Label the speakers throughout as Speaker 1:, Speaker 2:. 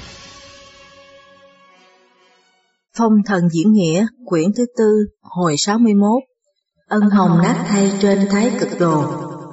Speaker 1: Phong thần diễn nghĩa, quyển thứ 4, hồi 61. Ân hồng nát thay trên thái cực đồ.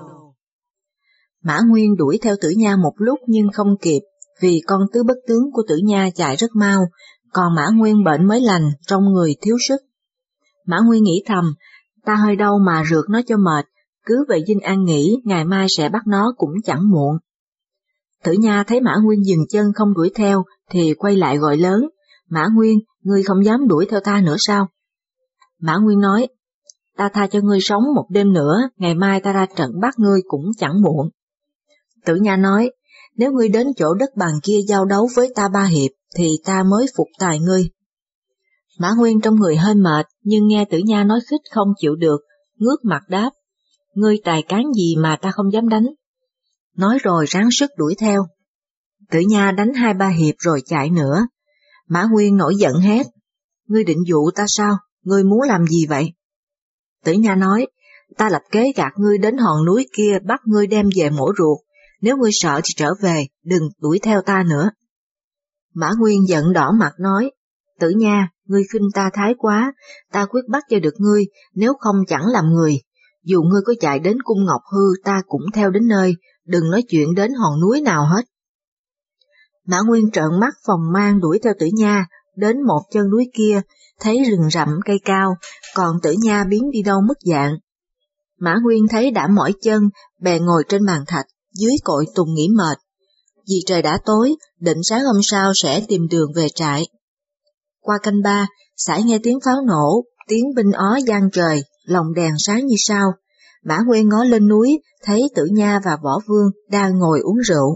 Speaker 1: Mã Nguyên đuổi theo Tử Nha một lúc nhưng không kịp, vì con tứ bất tướng của Tử Nha chạy rất mau, còn Mã Nguyên bệnh mới lành, trong người thiếu sức. Mã Nguyên nghĩ thầm, ta hơi đau mà rượt nó cho mệt, cứ về dinh an nghỉ, ngày mai sẽ bắt nó cũng chẳng muộn. Tử Nha thấy Mã Nguyên dừng chân không đuổi theo, thì quay lại gọi lớn, Mã Nguyên, ngươi không dám đuổi theo ta nữa sao? Mã Nguyên nói, ta tha cho ngươi sống một đêm nữa, ngày mai ta ra trận bắt ngươi cũng chẳng muộn. Tử Nha nói, nếu ngươi đến chỗ đất bằng kia giao đấu với ta 3 hiệp, thì ta mới phục tài ngươi. Mã Nguyên trong người hơi mệt, nhưng nghe Tử Nha nói khích không chịu được, ngước mặt đáp, ngươi tài cán gì mà ta không dám đánh. Nói rồi ráng sức đuổi theo. Tử Nha đánh 2-3 hiệp rồi chạy nữa. Mã Nguyên nổi giận hét, ngươi định dụ ta sao, ngươi muốn làm gì vậy? Tử Nha nói, ta lập kế gạt ngươi đến hòn núi kia bắt ngươi đem về mổ ruột, nếu ngươi sợ thì trở về, đừng đuổi theo ta nữa. Mã Nguyên giận đỏ mặt nói, Tử Nha, ngươi khinh ta thái quá, ta quyết bắt cho được ngươi, nếu không chẳng làm người. Dù ngươi có chạy đến cung Ngọc Hư ta cũng theo đến nơi, đừng nói chuyện đến hòn núi nào hết. Mã Nguyên trợn mắt phòng mang đuổi theo Tử Nha, đến một chân núi kia, thấy rừng rậm cây cao, còn Tử Nha biến đi đâu mất dạng. Mã Nguyên thấy đã mỏi chân, bèn ngồi trên bàn thạch, dưới cội tùng nghỉ mệt. Vì trời đã tối, định sáng hôm sau sẽ tìm đường về trại. Qua canh 3, sải nghe tiếng pháo nổ, tiếng binh ó vang trời, lồng đèn sáng như sao. Mã Nguyên ngó lên núi, thấy Tử Nha và Võ Vương đang ngồi uống rượu.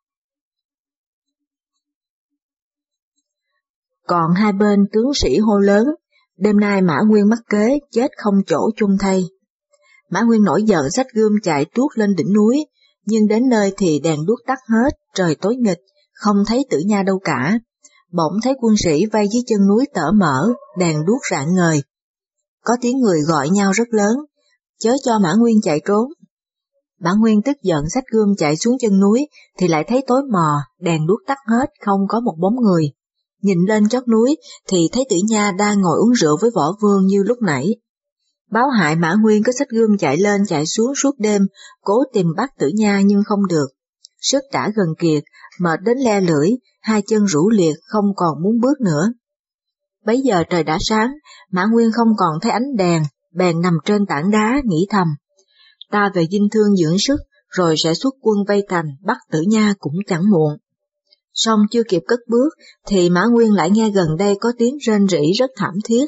Speaker 1: Còn hai bên tướng sĩ hô lớn, đêm nay Mã Nguyên mắc kế, chết không chỗ chung thay. Mã Nguyên nổi giận xách gươm chạy tuốt lên đỉnh núi, nhưng đến nơi thì đèn đuốc tắt hết, trời tối nghịch, không thấy Tử Nha đâu cả. Bỗng thấy quân sĩ vây dưới chân núi tở mở, đèn đuốc rạng ngời. Có tiếng người gọi nhau rất lớn, chớ cho Mã Nguyên chạy trốn. Mã Nguyên tức giận xách gươm chạy xuống chân núi, thì lại thấy tối mò, đèn đuốc tắt hết, không có một bóng người. Nhìn lên chót núi thì thấy Tử Nha đang ngồi uống rượu với Võ Vương như lúc nãy. Báo hại Mã Nguyên có xách gươm chạy lên chạy xuống suốt đêm, cố tìm bắt Tử Nha nhưng không được. Sức đã gần kiệt, mệt đến le lưỡi, hai chân rũ liệt không còn muốn bước nữa. Bấy giờ trời đã sáng, Mã Nguyên không còn thấy ánh đèn, bèn nằm trên tảng đá nghĩ thầm. Ta về dinh thương dưỡng sức, rồi sẽ xuất quân vây thành bắt Tử Nha cũng chẳng muộn. Song chưa kịp cất bước, thì Mã Nguyên lại nghe gần đây có tiếng rên rỉ rất thảm thiết.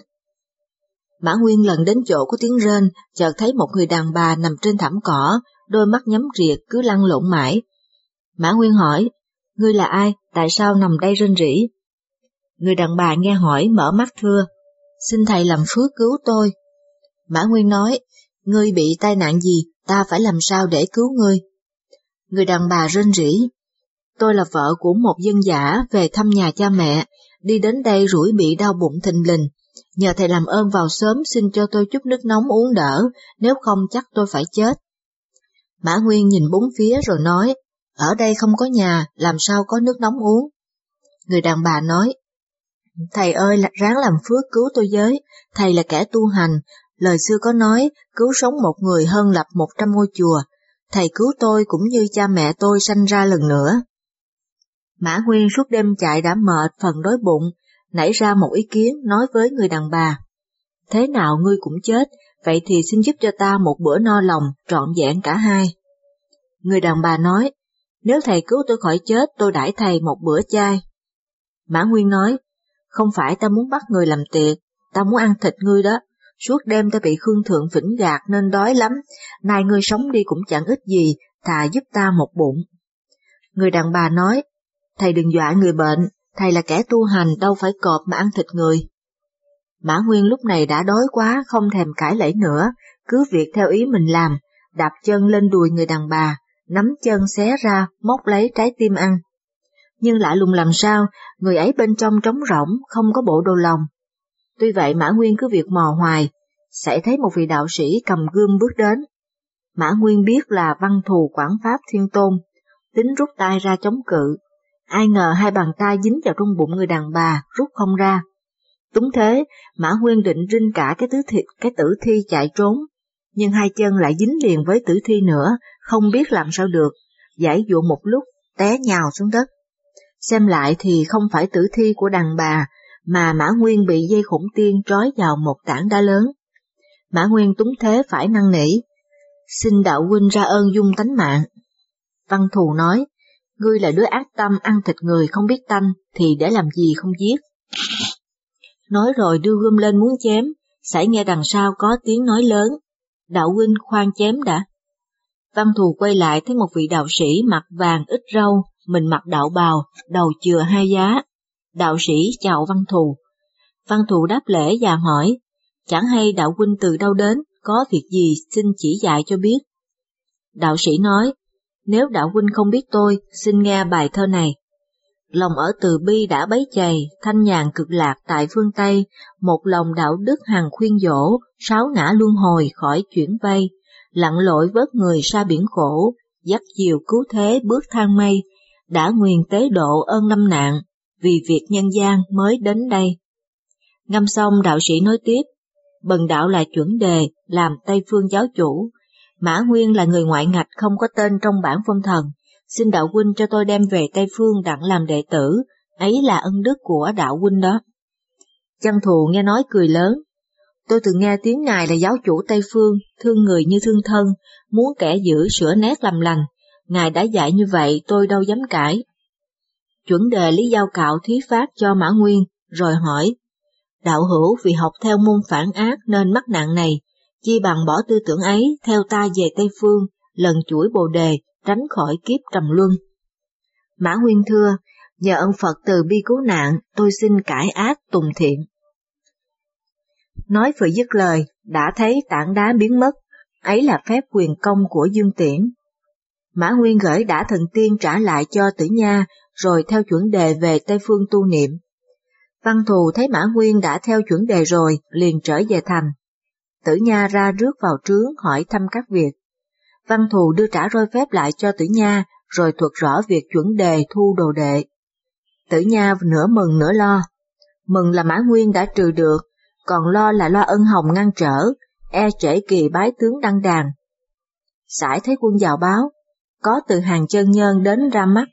Speaker 1: Mã Nguyên lần đến chỗ có tiếng rên, chợt thấy một người đàn bà nằm trên thảm cỏ, đôi mắt nhắm riệt cứ lăn lộn mãi. Mã Nguyên hỏi, ngươi là ai, tại sao nằm đây rên rỉ? Người đàn bà nghe hỏi mở mắt thưa, xin thầy làm phước cứu tôi. Mã Nguyên nói, ngươi bị tai nạn gì, ta phải làm sao để cứu ngươi? Người đàn bà rên rỉ, tôi là vợ của một dân dã về thăm nhà cha mẹ, đi đến đây rủi bị đau bụng thình lình, nhờ thầy làm ơn vào sớm xin cho tôi chút nước nóng uống đỡ, nếu không chắc tôi phải chết. Mã Nguyên nhìn bốn phía rồi nói, ở đây không có nhà, làm sao có nước nóng uống? Người đàn bà nói, thầy ơi ráng làm phước cứu tôi với, thầy là kẻ tu hành, lời xưa có nói, cứu sống một người hơn lập 100 ngôi chùa, thầy cứu tôi cũng như cha mẹ tôi sanh ra lần nữa. Mã Nguyên suốt đêm chạy đã mệt phần đói bụng, nảy ra một ý kiến nói với người đàn bà. Thế nào ngươi cũng chết, vậy thì xin giúp cho ta một bữa no lòng, trọn vẹn cả hai. Người đàn bà nói, nếu thầy cứu tôi khỏi chết, tôi đãi thầy một bữa chay. Mã Nguyên nói, không phải ta muốn bắt người làm tiệc, ta muốn ăn thịt ngươi đó. Suốt đêm ta bị Khương Thượng phỉnh gạt nên đói lắm, nay ngươi sống đi cũng chẳng ích gì, thà giúp ta một bụng. Người đàn bà nói, thầy đừng dọa người bệnh, thầy là kẻ tu hành đâu phải cọp mà ăn thịt người. Mã Nguyên lúc này đã đói quá, không thèm cãi lẫy nữa, cứ việc theo ý mình làm, đạp chân lên đùi người đàn bà, nắm chân xé ra, móc lấy trái tim ăn. Nhưng lạ lùng làm sao, người ấy bên trong trống rỗng, không có bộ đồ lòng. Tuy vậy Mã Nguyên cứ việc mò hoài, sẽ thấy một vị đạo sĩ cầm gươm bước đến. Mã Nguyên biết là Văn Thù Quảng Pháp Thiên Tôn, tính rút tay ra chống cự. ai ngờ hai bàn tay dính vào trong bụng người đàn bà, rút không ra. Đúng thế, Mã Nguyên định rinh cả cái tử thi chạy trốn, nhưng hai chân lại dính liền với tử thi nữa, không biết làm sao được, giãy giụa một lúc, té nhào xuống đất. Xem lại thì không phải tử thi của đàn bà, mà Mã Nguyên bị dây khổng tiên trói vào một tảng đá lớn. Mã Nguyên túng thế phải năn nỉ, xin đạo huynh ra ơn dung tánh mạng. Văn Thù nói, ngươi là đứa ác tâm ăn thịt người không biết tanh, thì để làm gì không giết. Nói rồi đưa gươm lên muốn chém, sải nghe đằng sau có tiếng nói lớn, đạo huynh khoan chém đã. Văn Thù quay lại thấy một vị đạo sĩ mặt vàng ít râu, mình mặc đạo bào, đầu chừa hai giá. Đạo sĩ chào Văn Thù. Văn Thù đáp lễ và hỏi, chẳng hay đạo huynh từ đâu đến, có việc gì xin chỉ dạy cho biết. Đạo sĩ nói, nếu đạo huynh không biết tôi, xin nghe bài thơ này. Lòng ở Từ Bi đã bấy chày, thanh nhàn cực lạc tại phương Tây, một lòng đạo đức hằng khuyên dỗ, sáu ngã luân hồi khỏi chuyển vây, lặn lội vớt người xa biển khổ, dắt diều cứu thế bước thang mây, đã nguyền tế độ ơn năm nạn, vì việc nhân gian mới đến đây. Ngâm xong đạo sĩ nói tiếp, bần đạo là chuẩn đề, làm Tây Phương giáo chủ, Mã Nguyên là người ngoại ngạch không có tên trong bản phong thần, xin đạo huynh cho tôi đem về Tây Phương đặng làm đệ tử, ấy là ân đức của đạo huynh đó. Văn Thù nghe nói cười lớn, tôi từng nghe tiếng ngài là giáo chủ Tây Phương, thương người như thương thân, muốn kẻ dữ sửa nét làm lành, ngài đã dạy như vậy tôi đâu dám cãi. Chuẩn đề lý giao cạo thí phát cho Mã Nguyên, rồi hỏi, đạo hữu vì học theo môn phản ác nên mắc nạn này, chi bằng bỏ tư tưởng ấy theo ta về Tây Phương, lần chuỗi Bồ Đề, tránh khỏi kiếp trầm luân. Mã Nguyên thưa, nhờ ơn Phật từ bi cứu nạn, tôi xin cải ác tùng thiện. Nói vừa dứt lời, đã thấy tảng đá biến mất, ấy là phép quyền công của Dương Tiễn. Mã Nguyên gửi đã thần tiên trả lại cho Tử Nha, rồi theo chuẩn đề về Tây Phương tu niệm. Văn Thù thấy Mã Nguyên đã theo chuẩn đề rồi, liền trở về thành. Tử Nha ra rước vào trướng hỏi thăm các việc. Văn Thù đưa trả roi phép lại cho Tử Nha, rồi thuật rõ việc chuẩn đề thu đồ đệ. Tử Nha nửa mừng nửa lo. Mừng là Mã Nguyên đã trừ được, còn lo là Ân Hồng ngăn trở, e trễ kỳ bái tướng đăng đàn. Sải thấy quân vào báo, có từ hàng chân nhân đến ra mắt.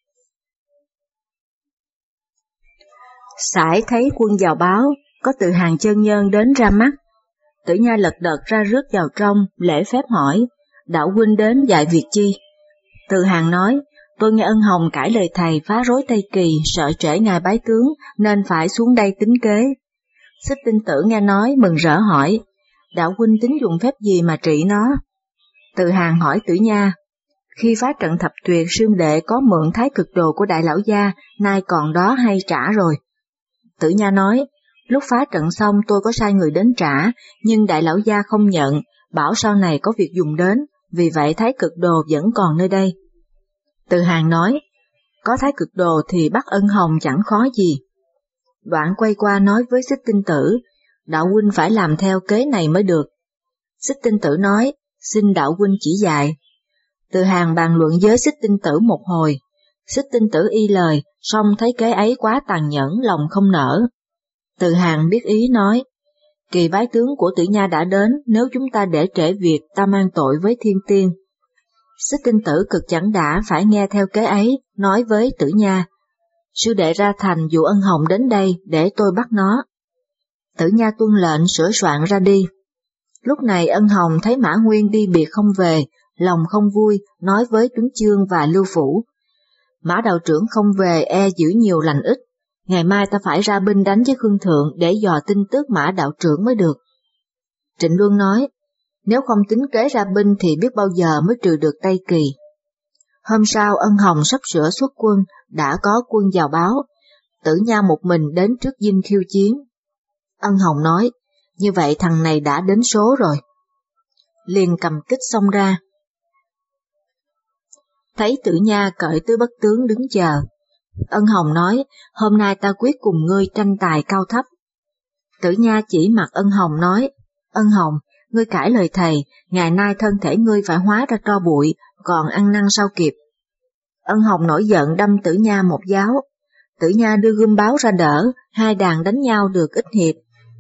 Speaker 1: Sải thấy quân vào báo, có từ hàng chân nhân đến ra mắt. Tử Nha lật đật ra rước vào trong, lễ phép hỏi, đạo huynh đến dạy việc chi? Từ hàng nói, tôi nghe Ân Hồng cãi lời thầy phá rối Tây Kỳ, sợ trễ ngài bái tướng, nên phải xuống đây tính kế. Xích Tinh Tử nghe nói, mừng rỡ hỏi, đạo huynh tính dùng phép gì mà trị nó? Từ hàng hỏi Tử Nha, khi phá trận thập tuyệt Sương Đệ có mượn thái cực đồ của đại lão gia, nay còn đó hay trả rồi? Tử Nha nói, lúc phá trận xong tôi có sai người đến trả, nhưng đại lão gia không nhận, bảo sau này có việc dùng đến, vì vậy thái cực đồ vẫn còn nơi đây. Từ hàng nói, có thái cực đồ thì bắt Ân Hồng chẳng khó gì. Đoạn quay qua nói với Xích Tinh Tử, đạo huynh phải làm theo kế này mới được. Xích Tinh Tử nói, xin đạo huynh chỉ dạy. Từ hàng bàn luận với Xích Tinh Tử một hồi, Xích Tinh Tử y lời, song thấy kế ấy quá tàn nhẫn, lòng không nỡ. Từ hàng biết ý nói, kỳ bái tướng của Tử Nha đã đến, nếu chúng ta để trễ việc ta mang tội với thiên tiên. Xích Tinh Tử cực chẳng đã phải nghe theo kế ấy, nói với Tử Nha, sư đệ ra thành dụ Ân Hồng đến đây để tôi bắt nó. Tử Nha tuân lệnh sửa soạn ra đi. Lúc này Ân Hồng thấy Mã Nguyên đi biệt không về, lòng không vui, nói với Tuấn Chương và Lưu Phủ. Mã đạo trưởng không về e giữ nhiều lành ít, ngày mai ta phải ra binh đánh với Khương Thượng để dò tin tức Mã đạo trưởng mới được. Trịnh Luân nói, nếu không tính kế ra binh thì biết bao giờ mới trừ được Tây Kỳ. Hôm sau Ân Hồng sắp sửa xuất quân, đã có quân vào báo, Tử Nha một mình đến trước dinh khiêu chiến. Ân Hồng nói, như vậy thằng này đã đến số rồi. Liền cầm kích xông ra. Thấy Tử Nha cởi tứ bất tướng đứng chờ. Ân Hồng nói, hôm nay ta quyết cùng ngươi tranh tài cao thấp. Tử Nha chỉ mặt Ân Hồng nói, Ân Hồng, ngươi cãi lời thầy, ngày nay thân thể ngươi phải hóa ra tro bụi, còn ăn năn sao kịp. Ân Hồng nổi giận đâm Tử Nha một giáo. Tử Nha đưa gươm báo ra đỡ, hai đàn đánh nhau được ít hiệp.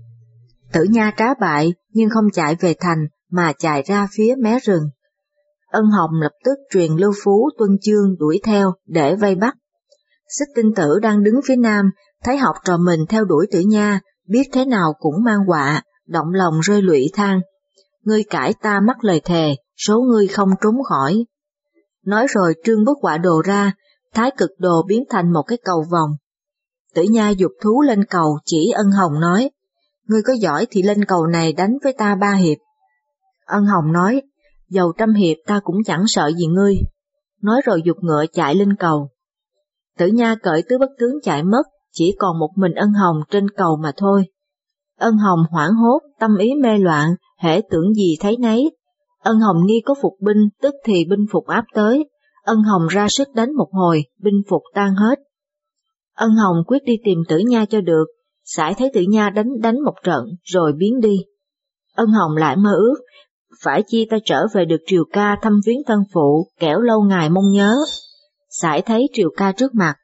Speaker 1: Tử Nha trá bại nhưng không chạy về thành mà chạy ra phía mé rừng. Ân Hồng lập tức truyền Lưu Phú, Tuân Chương đuổi theo để vây bắt. Xích Tinh Tử đang đứng phía nam, thấy học trò mình theo đuổi Tử Nha, biết thế nào cũng mang họa, động lòng rơi lụy than. Ngươi cãi ta mắc lời thề, số ngươi không trốn khỏi. Nói rồi trương bức họa đồ ra, Thái Cực Đồ biến thành một cái cầu vòng. Tử Nha giục thú lên cầu, chỉ Ân Hồng nói, ngươi có giỏi thì lên cầu này đánh với ta 3 hiệp. Ân Hồng nói, dầu 100 hiệp ta cũng chẳng sợ gì ngươi. Nói rồi giục ngựa chạy lên cầu. Tử Nha cởi tứ bất tướng chạy mất, chỉ còn một mình Ân Hồng trên cầu mà thôi. Ân Hồng hoảng hốt, tâm ý mê loạn, hễ tưởng gì thấy nấy. Ân Hồng nghi có phục binh, tức thì binh phục áp tới. Ân Hồng ra sức đánh một hồi, binh phục tan hết. Ân Hồng quyết đi tìm Tử Nha cho được, sải thấy Tử Nha đánh một trận rồi biến đi. Ân Hồng lại mơ ước, phải chi ta trở về được Triều Ca thăm viếng thân phụ, kẻo lâu ngày mong nhớ. Sải thấy Triều Ca trước mặt.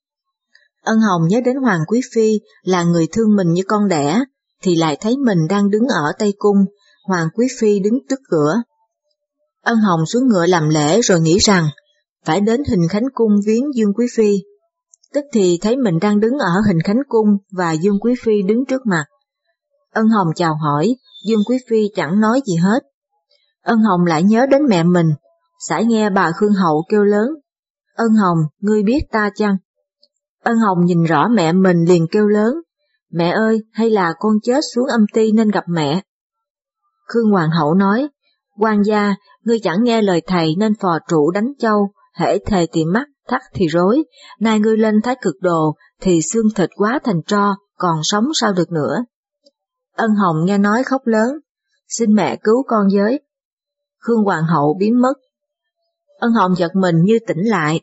Speaker 1: Ân Hồng nhớ đến Hoàng Quý Phi là người thương mình như con đẻ, thì lại thấy mình đang đứng ở Tây Cung, Hoàng Quý Phi đứng trước cửa. Ân Hồng xuống ngựa làm lễ rồi nghĩ rằng phải đến Hình Khánh Cung viếng Dương Quý Phi. Tức thì thấy mình đang đứng ở Hình Khánh Cung và Dương Quý Phi đứng trước mặt. Ân Hồng chào hỏi, Dương Quý Phi chẳng nói gì hết. Ân Hồng lại nhớ đến mẹ mình, sải nghe bà Khương Hậu kêu lớn, Ân Hồng, ngươi biết ta chăng? Ân Hồng nhìn rõ mẹ mình liền kêu lớn, mẹ ơi, hay là con chết xuống âm ty nên gặp mẹ? Khương Hoàng Hậu nói, quan gia, ngươi chẳng nghe lời thầy nên phò trụ đánh châu, hễ thề thì mắc, thắt thì rối, nay ngươi lên Thái Cực Đồ thì xương thịt quá thành tro, còn sống sao được nữa. Ân Hồng nghe nói khóc lớn, xin mẹ cứu con với. Khương Hoàng Hậu biến mất. Ân Hồng giật mình như tỉnh lại.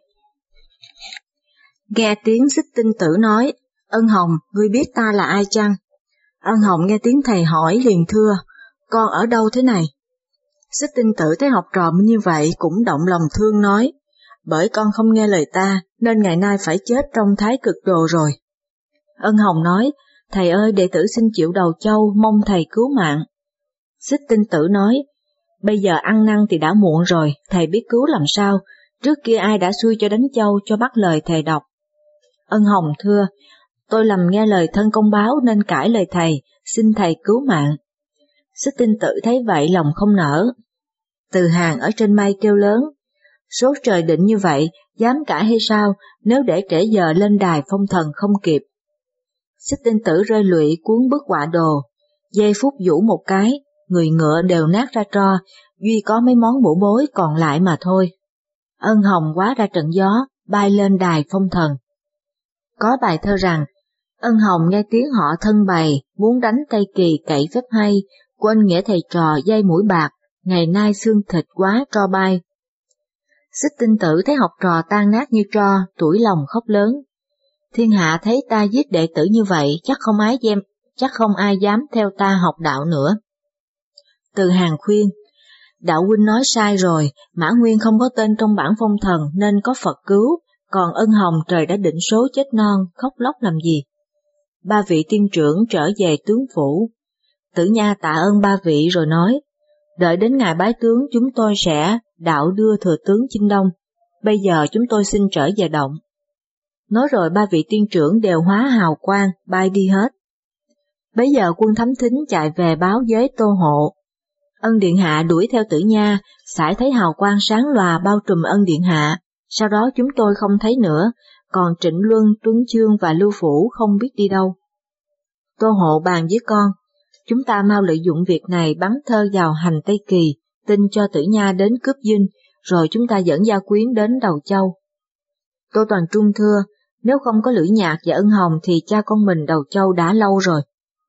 Speaker 1: Nghe tiếng Xích Tinh Tử nói, Ân Hồng, ngươi biết ta là ai chăng? Ân Hồng nghe tiếng thầy hỏi liền thưa, con ở đâu thế này? Xích Tinh Tử thấy học trò như vậy cũng động lòng thương nói, bởi con không nghe lời ta nên ngày nay phải chết trong Thái Cực Đồ rồi. Ân Hồng nói, thầy ơi, đệ tử xin chịu đầu châu, mong thầy cứu mạng. Xích Tinh Tử nói, bây giờ ăn năn thì đã muộn rồi, thầy biết cứu làm sao, trước kia ai đã xui cho đánh châu cho bắt lời thầy đọc. Ân Hồng thưa, tôi lầm nghe lời thân công báo nên cãi lời thầy, xin thầy cứu mạng. Xích Tinh Tử thấy vậy lòng không nở. Từ Hàng ở trên mây kêu lớn, số trời định như vậy, dám cãi hay sao, nếu để trễ giờ lên đài phong thần không kịp. Xích Tinh Tử rơi lụy cuốn bức họa đồ, giây phút vũ một cái, người ngựa đều nát ra tro, duy có mấy món bổ bối còn lại mà thôi. Ân Hồng hóa ra trận gió, bay lên đài phong thần. Có bài thơ rằng, Ân Hồng nghe tiếng họ thân bày, muốn đánh Tây Kỳ cậy phép hay, quên nghĩa thầy trò dây mũi bạc, ngày nay xương thịt quá tro bay. Xích Tinh Tử thấy học trò tan nát như tro, tủi lòng khóc lớn. Thiên hạ thấy ta giết đệ tử như vậy, chắc không ai dám theo ta học đạo nữa. Từ Hàng khuyên, đạo huynh nói sai rồi, Mã Nguyên không có tên trong bảng phong thần nên có Phật cứu, còn Ân Hồng trời đã định số chết non, khóc lóc làm gì? 3 vị tiên trưởng trở về tướng phủ. Tử Nha tạ ơn 3 vị rồi nói, đợi đến ngày bái tướng chúng tôi sẽ đạo đưa thừa tướng chinh Đông, bây giờ chúng tôi xin trở về động. Nói rồi 3 vị tiên trưởng đều hóa hào quang, bay đi hết. Bấy giờ quân Thám Thính chạy về báo với Tô Hộ. Ân Điện Hạ đuổi theo Tử Nha, sải thấy hào quang sáng lòa bao trùm Ân Điện Hạ, sau đó chúng tôi không thấy nữa, còn Trịnh Luân, Tuấn Chương và Lưu Phủ không biết đi đâu. Tô Hộ bàn với con, chúng ta mau lợi dụng việc này bắn thơ vào hành Tây Kỳ, tin cho Tử Nha đến cướp dinh, rồi chúng ta dẫn gia quyến đến Đầu Châu. Tô Toàn Trung thưa, nếu không có Lữ Nhạc và Ân Hồng thì cha con mình Đầu Châu đã lâu rồi.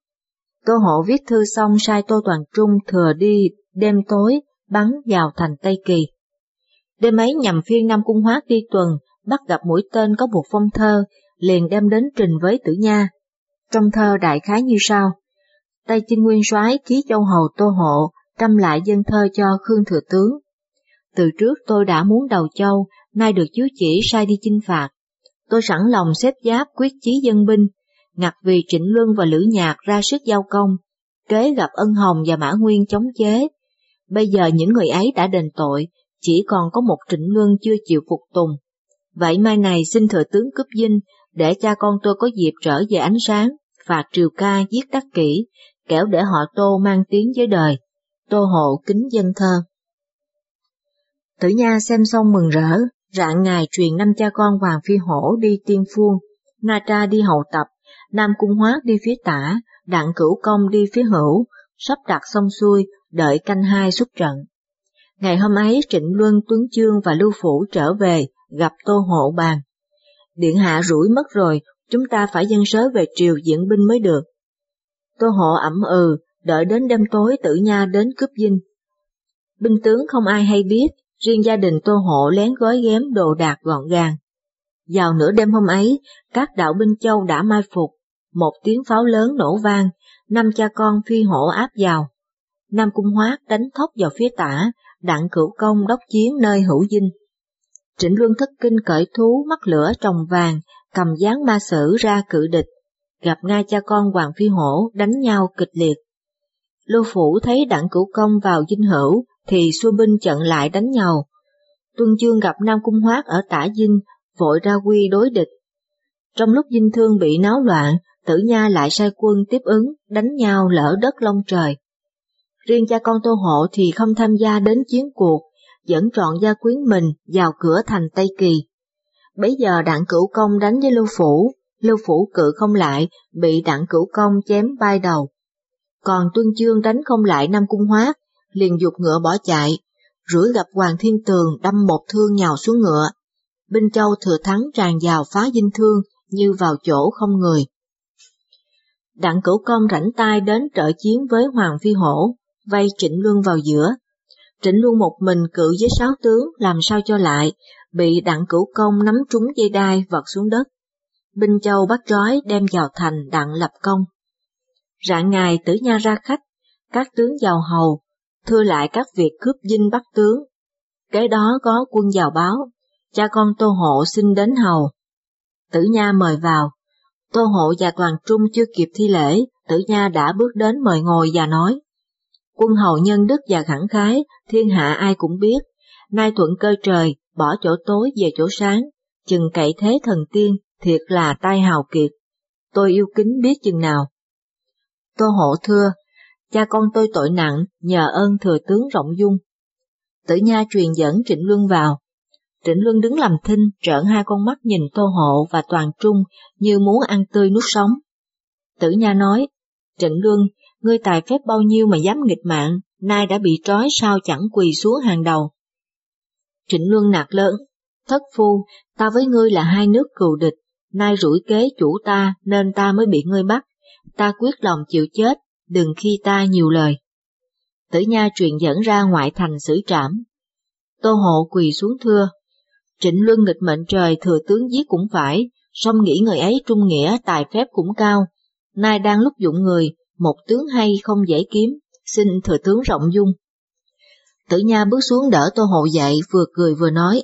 Speaker 1: Tô Hộ viết thư xong sai Tô Toàn Trung thừa đi đêm tối bắn vào thành Tây Kỳ. Đêm ấy nhằm phiên Nam Cung Hoát đi tuần, bắt gặp mũi tên có một phong thơ, liền đem đến trình với Tử Nha. Trong thơ đại khái như sau: Tây Chinh Nguyên Soái ký Châu Hầu Tô Hộ trăm lại dân thơ cho Khương Thừa Tướng. Từ trước tôi đã muốn Đầu Châu, nay được chiếu chỉ sai đi chinh phạt. Tôi sẵn lòng xếp giáp quyết chí dân binh, ngặt vì Trịnh Luân và Lữ Nhạc ra sức giao công, kế gặp Ân Hồng và Mã Nguyên chống chế. Bây giờ những người ấy đã đền tội, chỉ còn có một Trịnh Luân chưa chịu phục tùng. Vậy mai này xin thừa tướng cướp dinh, để cha con tôi có dịp trở về ánh sáng, phạt triều ca giết Đắc Kỷ, kẻo để họ Tô mang tiếng với đời. Tô Hộ kính dân thơ. Tử Nha xem xong mừng rỡ, rạng ngày truyền 5 cha con Hoàng Phi Hổ đi Tiên Phuông, Na Tra đi hậu tập, Nam Cung Hoát đi phía tả, Đặng Cửu Công đi phía hữu, sắp đặt xong xuôi, đợi canh 2 xuất trận. Ngày hôm ấy Trịnh Luân, Tuấn Chương và Lưu Phủ trở về, gặp Tô Hộ bàn. Điện hạ rủi mất rồi, chúng ta phải dâng sớ về triều diện binh mới được. Tô Hộ ậm đợi đến đêm tối Tử Nha đến cướp dinh. Binh tướng không ai hay biết, riêng gia đình Tô Hộ lén gói ghém đồ đạc gọn gàng. Vào nửa đêm hôm ấy, các đạo binh châu đã mai phục, một tiếng pháo lớn nổ vang, 5 cha con Phi Hổ áp vào. Nam Cung Hoát đánh thốc vào phía tả, Đặng Cửu Công đốc chiến nơi hữu dinh. Trịnh Luân thất kinh cởi thú mắt lửa trồng vàng, cầm giáng ma sử ra cự địch, gặp ngay cha con Hoàng Phi Hổ đánh nhau kịch liệt. Lưu Phủ thấy Đặng Cửu Công vào dinh hữu thì xua binh chặn lại đánh nhau. Tuân Chương gặp Nam Cung Hoát ở tả dinh, vội ra quy đối địch. Trong lúc dinh thương bị náo loạn, Tử Nha lại sai quân tiếp ứng, đánh nhau lỡ đất long trời. Riêng cha con Tô Hộ thì không tham gia đến chiến cuộc, dẫn trọn gia quyến mình vào cửa thành Tây Kỳ. Bấy giờ Đặng Cửu Công đánh với Lưu Phủ cự không lại, bị Đặng Cửu Công chém bay đầu. Còn Tuân Chương đánh không lại Nam Cung Hoát, liền giục ngựa bỏ chạy, rủi gặp Hoàng Thiên Tường đâm một thương nhào xuống ngựa. Binh châu thừa thắng tràn vào phá dinh thương như vào chỗ không người. Đặng Cửu Công rảnh tay đến trợ chiến với Hoàng Phi Hổ, vây Trịnh Luân vào giữa. Trịnh Luân một mình cự với 6 tướng làm sao cho lại, bị Đặng Cửu Công nắm trúng dây đai vật xuống đất. Binh châu bắt trói đem vào thành Đặng lập công. Rạng ngày Tử Nha ra khách, các tướng vào hầu, thưa lại các việc cướp dinh bắt tướng. Kế đó có quân vào báo, cha con Tô Hộ xin đến hầu. Tử Nha mời vào. Tô Hộ và Toàn Trung chưa kịp thi lễ, Tử Nha đã bước đến mời ngồi và nói: Quân hầu nhân đức và khẳng khái, thiên hạ ai cũng biết, nay thuận cơ trời, bỏ chỗ tối về chỗ sáng, chừng cậy thế thần tiên, thiệt là tai hào kiệt. Tôi yêu kính biết chừng nào. Tô Hộ thưa: cha con tôi tội nặng, nhờ ơn thừa tướng rộng dung. Tử Nha truyền dẫn Trịnh Luân vào. Trịnh Luân đứng làm thinh, trợn 2 con mắt nhìn Tô Hộ và Toàn Trung như muốn ăn tươi nuốt sống. Tử Nha nói: Trịnh Luân, ngươi tài phép bao nhiêu mà dám nghịch mạng, nay đã bị trói sao chẳng quỳ xuống hàng đầu. Trịnh Luân nạt lớn: Thất phu, ta với ngươi là 2 nước cừu địch, nay rủi kế chủ ta nên ta mới bị ngươi bắt, ta quyết lòng chịu chết, đừng khi ta nhiều lời. Tử Nha truyền dẫn ra ngoại thành xử trảm. Tô Hộ quỳ xuống thưa: Trịnh Luân nghịch mệnh trời, thừa tướng giết cũng phải, song nghĩ người ấy trung nghĩa tài phép cũng cao, nay đang lúc dụng người, một tướng hay không dễ kiếm, xin thừa tướng rộng dung. Tử Nha bước xuống đỡ Tô Hộ dậy, vừa cười vừa nói: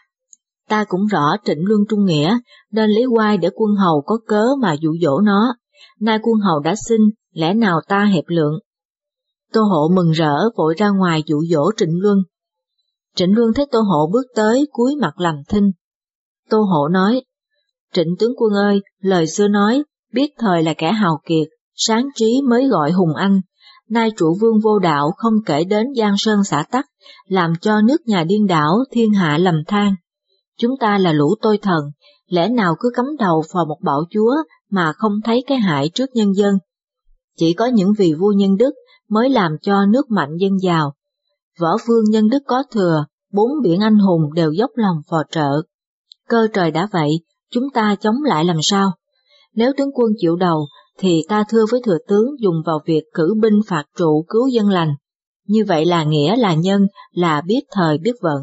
Speaker 1: Ta cũng rõ Trịnh Luân trung nghĩa, nên lấy oai để quân hầu có cớ mà dụ dỗ nó, nay quân hầu đã xin, lẽ nào ta hẹp lượng. Tô Hộ mừng rỡ vội ra ngoài dụ dỗ Trịnh Luân. Trịnh Luân thấy Tô Hộ bước tới, cúi mặt làm thinh. Tô Hộ nói: Trịnh tướng quân ơi, lời xưa nói, biết thời là kẻ hào kiệt, sáng trí mới gọi hùng anh, nay trụ vương vô đạo không kể đến giang sơn xã tắc, làm cho nước nhà điên đảo, thiên hạ lầm than. Chúng ta là lũ tôi thần, lẽ nào cứ cắm đầu vào một bạo chúa mà không thấy cái hại trước nhân dân. Chỉ có những vị vua nhân đức mới làm cho nước mạnh dân giàu. Võ vương nhân đức có thừa, 4 biển anh hùng đều dốc lòng phò trợ. Cơ trời đã vậy, chúng ta chống lại làm sao? Nếu tướng quân chịu đầu, thì ta thưa với thừa tướng dùng vào việc cử binh phạt trụ cứu dân lành. Như vậy là nghĩa là nhân, là biết thời biết vận.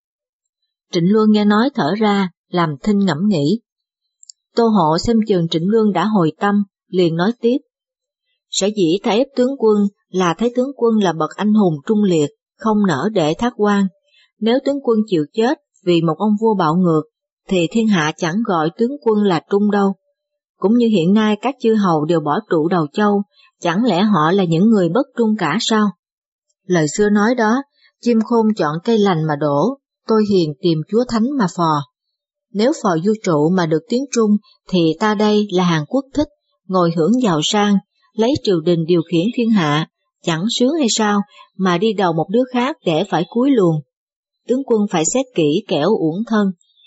Speaker 1: Trịnh Luân nghe nói thở ra, làm thinh ngẫm nghĩ. Tô Hộ xem chừng Trịnh Luân đã hồi tâm, liền nói tiếp. Sở dĩ ta ép tướng quân là thấy tướng quân là bậc anh hùng trung liệt, không nỡ để thác quan. Nếu tướng quân chịu chết, vì một ông vua bạo ngược, thì thiên hạ chẳng gọi tướng quân là trung đâu. Cũng như hiện nay các chư hầu đều bỏ trụ đầu châu, chẳng lẽ họ là những người bất trung cả sao? Lời xưa nói đó, chim khôn chọn cây lành mà đổ, tôi hiền tìm chúa thánh mà phò. Nếu phò vua trụ mà được tiếng Trung, thì ta đây là hàng quốc thích, ngồi hưởng giàu sang, lấy triều đình điều khiển thiên hạ, chẳng sướng hay sao mà đi đầu một đứa khác để phải cúi luồn. Tướng quân phải xét kỹ kẻo uổng thân.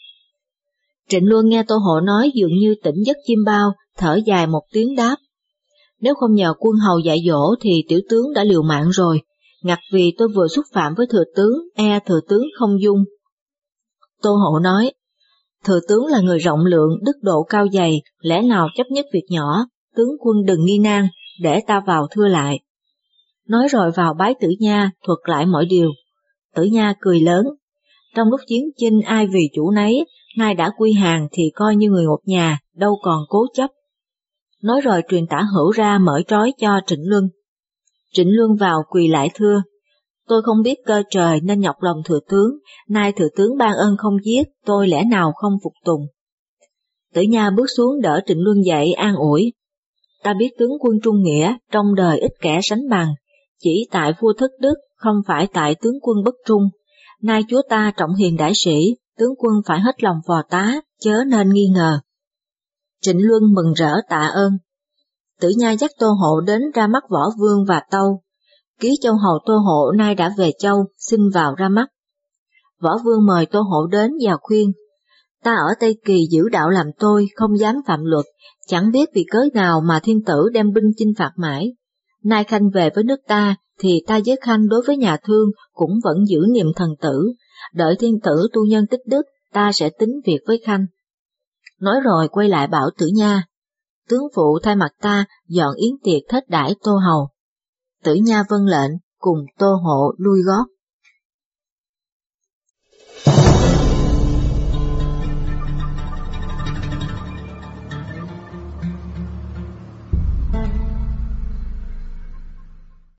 Speaker 1: Trịnh Luân nghe Tô Hộ nói dường như tỉnh giấc chim bao, thở dài một tiếng đáp. Nếu không nhờ quân hầu dạy dỗ thì tiểu tướng đã liều mạng rồi, ngặt vì tôi vừa xúc phạm với thừa tướng, thừa tướng không dung. Tô Hộ nói, thừa tướng là người rộng lượng, đức độ cao dày, lẽ nào chấp nhất việc nhỏ, tướng quân đừng nghi nan, để ta vào thưa lại. Nói rồi vào bái Tử Nha, thuật lại mọi điều. Tử Nha cười lớn, trong lúc chiến chinh ai vì chủ nấy, nay đã quy hàng thì coi như người một nhà, đâu còn cố chấp. Nói rồi truyền Tả Hữu ra mở trói cho Trịnh Luân. Trịnh Luân vào quỳ lại thưa, tôi không biết cơ trời nên nhọc lòng thừa tướng, nay thừa tướng ban ơn không giết, tôi lẽ nào không phục tùng. Tử Nha bước xuống đỡ Trịnh Luân dậy an ủi, ta biết tướng quân trung nghĩa, trong đời ít kẻ sánh bằng, chỉ tại vua thất đức, không phải tại tướng quân bất trung. Nay chúa ta trọng hiền đại sĩ, tướng quân phải hết lòng phò tá, chớ nên nghi ngờ. Trịnh Luân mừng rỡ tạ ơn. Tử Nha dắt Tô Hộ đến ra mắt Võ Vương và Tâu. Ký châu hầu Tô Hộ nay đã về châu, xin vào ra mắt. Võ Vương mời Tô Hộ đến và khuyên, ta ở Tây Kỳ giữ đạo làm tôi, không dám phạm luật, chẳng biết vì cớ nào mà thiên tử đem binh chinh phạt mãi. Nay Khanh về với nước ta, thì ta với Khanh đối với nhà Thương cũng vẫn giữ niềm thần tử, đợi thiên tử tu nhân tích đức, ta sẽ tính việc với Khanh. Nói rồi quay lại bảo Tử Nha, tướng phụ thay mặt ta dọn yến tiệc thết đãi Tô hầu. Tử Nha vâng lệnh, cùng Tô Hộ lui gót.